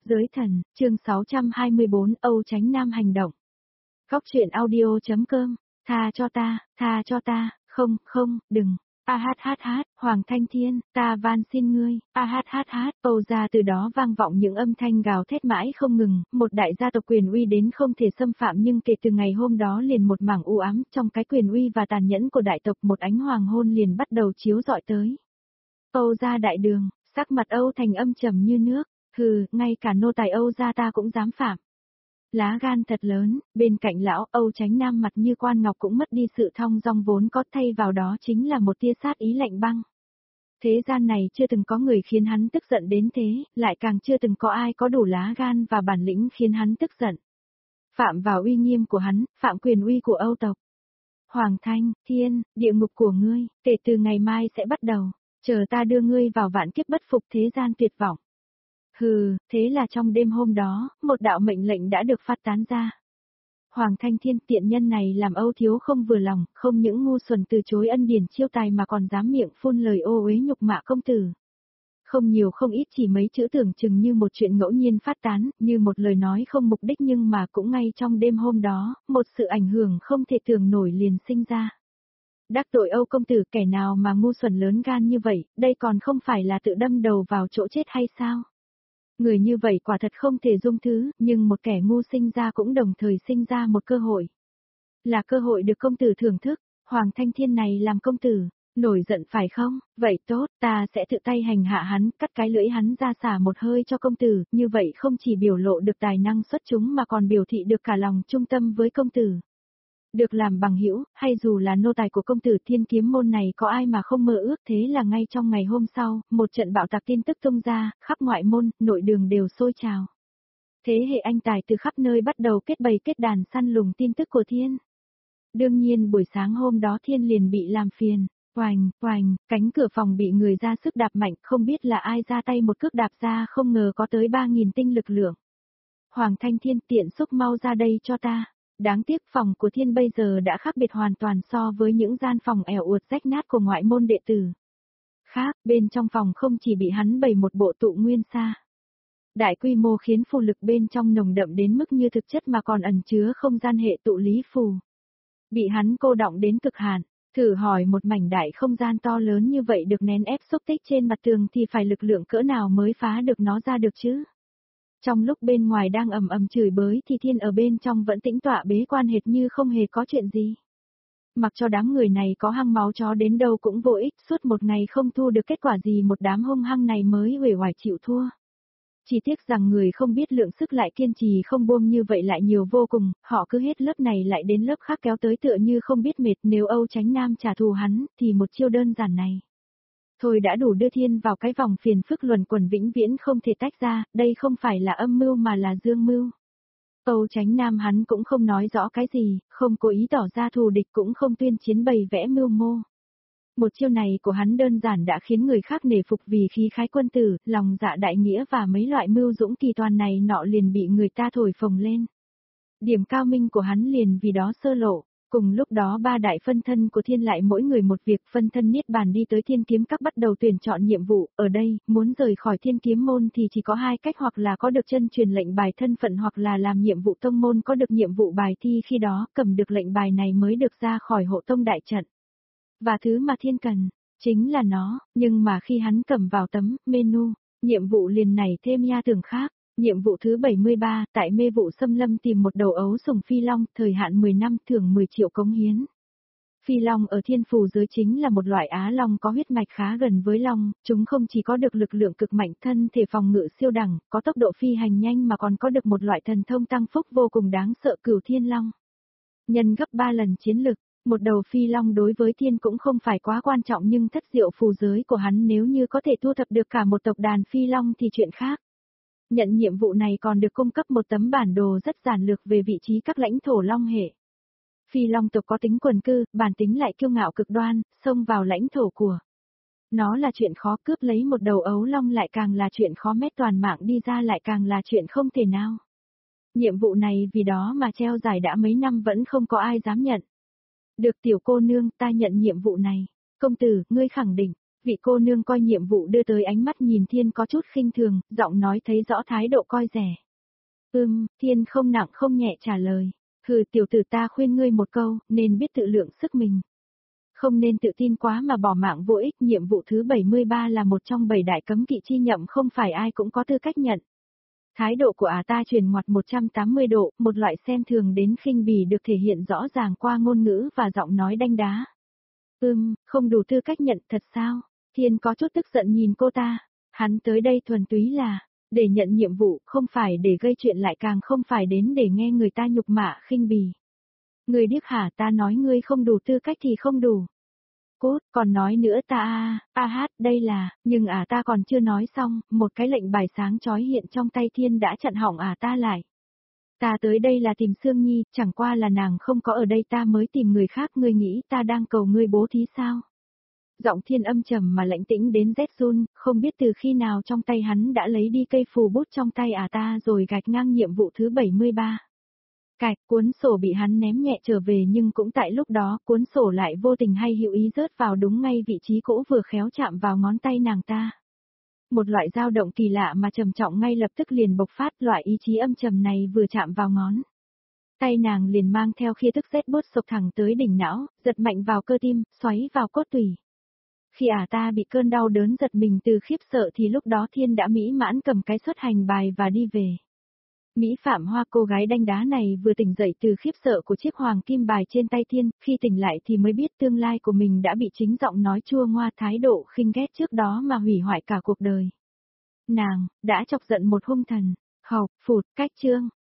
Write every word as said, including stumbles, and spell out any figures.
Giới thần, chương sáu trăm hai mươi bốn Âu Chánh Nam hành động. Góc truyện audio.com, tha cho ta, tha cho ta, không, không, đừng. A hát hát hát, Hoàng Thanh Thiên, ta van xin ngươi, a hát hát hát, Âu gia từ đó vang vọng những âm thanh gào thét mãi không ngừng, một đại gia tộc quyền uy đến không thể xâm phạm nhưng kể từ ngày hôm đó liền một mảng u ám trong cái quyền uy và tàn nhẫn của đại tộc một ánh hoàng hôn liền bắt đầu chiếu rọi tới. Âu gia đại đường, sắc mặt Âu Thành âm trầm như nước, hừ, ngay cả nô tài Âu gia ta cũng dám phạm. Lá gan thật lớn, bên cạnh lão Âu Chánh Nam mặt như quan ngọc cũng mất đi sự thong dong vốn có, thay vào đó chính là một tia sát ý lạnh băng. Thế gian này chưa từng có người khiến hắn tức giận đến thế, lại càng chưa từng có ai có đủ lá gan và bản lĩnh khiến hắn tức giận. Phạm vào uy nghiêm của hắn, phạm quyền uy của Âu tộc. Hoàng Thanh, Thiên, địa ngục của ngươi, kể từ ngày mai sẽ bắt đầu, chờ ta đưa ngươi vào vạn kiếp bất phục thế gian tuyệt vọng. Hừ, thế là trong đêm hôm đó, một đạo mệnh lệnh đã được phát tán ra. Hoàng Thanh Thiên tiện nhân này làm Âu Thiếu không vừa lòng, không những ngu xuẩn từ chối ân điển chiêu tài mà còn dám miệng phun lời ô uế nhục mạ công tử. Không nhiều không ít chỉ mấy chữ tưởng chừng như một chuyện ngẫu nhiên phát tán, như một lời nói không mục đích nhưng mà cũng ngay trong đêm hôm đó, một sự ảnh hưởng không thể tưởng nổi liền sinh ra. Đắc tội Âu công tử, kẻ nào mà ngu xuẩn lớn gan như vậy, đây còn không phải là tự đâm đầu vào chỗ chết hay sao? Người như vậy quả thật không thể dung thứ, nhưng một kẻ ngu sinh ra cũng đồng thời sinh ra một cơ hội. Là cơ hội được công tử thưởng thức, Hoàng Thanh Thiên này làm công tử, nổi giận phải không? Vậy tốt, ta sẽ tự tay hành hạ hắn, cắt cái lưỡi hắn ra xả một hơi cho công tử, như vậy không chỉ biểu lộ được tài năng xuất chúng mà còn biểu thị được cả lòng trung tâm với công tử. Được làm bằng hữu, hay dù là nô tài của công tử Thiên Kiếm môn này có ai mà không mơ ước, thế là ngay trong ngày hôm sau, một trận bạo tạc tin tức tung ra, khắp ngoại môn, nội đường đều sôi trào. Thế hệ anh tài từ khắp nơi bắt đầu kết bầy kết đàn săn lùng tin tức của Thiên. Đương nhiên buổi sáng hôm đó Thiên liền bị làm phiền, oành, oành, cánh cửa phòng bị người ra sức đạp mạnh, không biết là ai ra tay một cước đạp ra, không ngờ có tới ba nghìn tinh lực lượng. Hoàng Thanh Thiên, tiện xúc mau ra đây cho ta. Đáng tiếc phòng của Thiên bây giờ đã khác biệt hoàn toàn so với những gian phòng ẻo uột rách nát của ngoại môn đệ tử. Khác, bên trong phòng không chỉ bị hắn bày một bộ tụ nguyên sa. Đại quy mô khiến phù lực bên trong nồng đậm đến mức như thực chất mà còn ẩn chứa không gian hệ tụ lý phù. Bị hắn cô đọng đến cực hạn, thử hỏi một mảnh đại không gian to lớn như vậy được nén ép xúc tích trên mặt tường thì phải lực lượng cỡ nào mới phá được nó ra được chứ? Trong lúc bên ngoài đang ầm ầm chửi bới thì Thiên ở bên trong vẫn tĩnh tọa bế quan hệt như không hề có chuyện gì. Mặc cho đám người này có hăng máu chó đến đâu cũng vô ích, suốt một ngày không thu được kết quả gì, một đám hung hăng này mới uể oải chịu thua. Chỉ tiếc rằng người không biết lượng sức lại kiên trì không buông như vậy lại nhiều vô cùng, họ cứ hết lớp này lại đến lớp khác kéo tới tựa như không biết mệt, nếu Âu Chánh Nam trả thù hắn thì một chiêu đơn giản này thôi đã đủ đưa Thiên vào cái vòng phiền phức luẩn quẩn vĩnh viễn không thể tách ra, đây không phải là âm mưu mà là dương mưu. Âu Chánh Nam hắn cũng không nói rõ cái gì, không cố ý tỏ ra thù địch cũng không tuyên chiến bày vẽ mưu mô. Một chiêu này của hắn đơn giản đã khiến người khác nể phục vì khí khái quân tử, lòng dạ đại nghĩa và mấy loại mưu dũng kỳ toàn này nọ liền bị người ta thổi phồng lên. Điểm cao minh của hắn liền vì đó sơ lộ. Cùng lúc đó ba đại phân thân của Thiên lại mỗi người một việc, phân thân Niết Bàn đi tới Thiên Kiếm Các bắt đầu tuyển chọn nhiệm vụ, ở đây, muốn rời khỏi Thiên Kiếm môn thì chỉ có hai cách, hoặc là có được chân truyền lệnh bài thân phận hoặc là làm nhiệm vụ tông môn có được nhiệm vụ bài thi, khi đó cầm được lệnh bài này mới được ra khỏi hộ tông đại trận. Và thứ mà Thiên cần, chính là nó, nhưng mà khi hắn cầm vào tấm menu, nhiệm vụ liền nảy thêm nha tưởng khác. Nhiệm vụ thứ bảy mươi ba, tại mê vụ xâm lâm tìm một đầu ấu sủng phi long, thời hạn mười năm, thưởng mười triệu cống hiến. Phi long ở thiên phù giới chính là một loại á long có huyết mạch khá gần với long, chúng không chỉ có được lực lượng cực mạnh, thân thể phòng ngự siêu đẳng, có tốc độ phi hành nhanh mà còn có được một loại thần thông tăng phúc vô cùng đáng sợ, Cửu Thiên Long. Nhân gấp ba lần chiến lực, một đầu phi long đối với Thiên cũng không phải quá quan trọng, nhưng thất diệu phù giới của hắn nếu như có thể thu thập được cả một tộc đàn phi long thì chuyện khác. Nhận nhiệm vụ này còn được cung cấp một tấm bản đồ rất giản lược về vị trí các lãnh thổ long hệ. Phi long tộc có tính quần cư, bản tính lại kiêu ngạo cực đoan, xông vào lãnh thổ của nó là chuyện khó, cướp lấy một đầu ấu long lại càng là chuyện khó, mét toàn mạng đi ra lại càng là chuyện không thể nào. Nhiệm vụ này vì đó mà treo giải đã mấy năm vẫn không có ai dám nhận. Được tiểu cô nương, ta nhận nhiệm vụ này. Công tử, ngươi khẳng định, Vị cô nương coi nhiệm vụ đưa tới ánh mắt nhìn Thiên có chút khinh thường, giọng nói thấy rõ thái độ coi rẻ. Ừm, Thiên không nặng không nhẹ trả lời. Hừ, tiểu tử, ta khuyên ngươi một câu, nên biết tự lượng sức mình. Không nên tự tin quá mà bỏ mạng vô ích. Nhiệm vụ thứ bảy mươi ba là một trong bảy đại cấm kỵ chi nhậm, không phải ai cũng có tư cách nhận. Thái độ của ả ta chuyển ngoặt một trăm tám mươi độ, một loại xem thường đến khinh bỉ được thể hiện rõ ràng qua ngôn ngữ và giọng nói đanh đá. Ừm, không đủ tư cách nhận thật sao? Thiên có chút tức giận nhìn cô ta. Hắn tới đây thuần túy là để nhận nhiệm vụ, không phải để gây chuyện, lại càng không phải đến để nghe người ta nhục mạ khinh bỉ. Ngươi điếc hả? Ta nói ngươi không đủ tư cách thì không đủ. Cốt, còn nói nữa ta a, a hát, đây là, nhưng à ta còn chưa nói xong, một cái lệnh bài sáng chói hiện trong tay Thiên đã chặn họng à ta lại. Ta tới đây là tìm Sương Nhi, chẳng qua là nàng không có ở đây ta mới tìm người khác, ngươi nghĩ ta đang cầu ngươi bố thí sao? Giọng Thiên âm trầm mà lãnh tĩnh đến rét run, không biết từ khi nào trong tay hắn đã lấy đi cây phù bút trong tay à ta rồi gạch ngang nhiệm vụ thứ bảy mươi ba. Cạch, cuốn sổ bị hắn ném nhẹ trở về, nhưng cũng tại lúc đó, cuốn sổ lại vô tình hay hữu ý rớt vào đúng ngay vị trí cỗ vừa khéo chạm vào ngón tay nàng ta. Một loại dao động kỳ lạ mà trầm trọng ngay lập tức liền bộc phát, loại ý chí âm trầm này vừa chạm vào ngón tay nàng liền mang theo khi tức rét bốt sộc thẳng tới đỉnh não, giật mạnh vào cơ tim, xoáy vào cốt tủy. Khi ả ta bị cơn đau đớn giật mình từ khiếp sợ thì lúc đó Thiên đã mỹ mãn cầm cái xuất hành bài và đi về. Mỹ Phạm Hoa, cô gái đanh đá này vừa tỉnh dậy từ khiếp sợ của chiếc hoàng kim bài trên tay Thiên, khi tỉnh lại thì mới biết tương lai của mình đã bị chính giọng nói chua ngoa thái độ khinh ghét trước đó mà hủy hoại cả cuộc đời. Nàng, đã chọc giận một hung thần. Hộc, phụt, cách chương.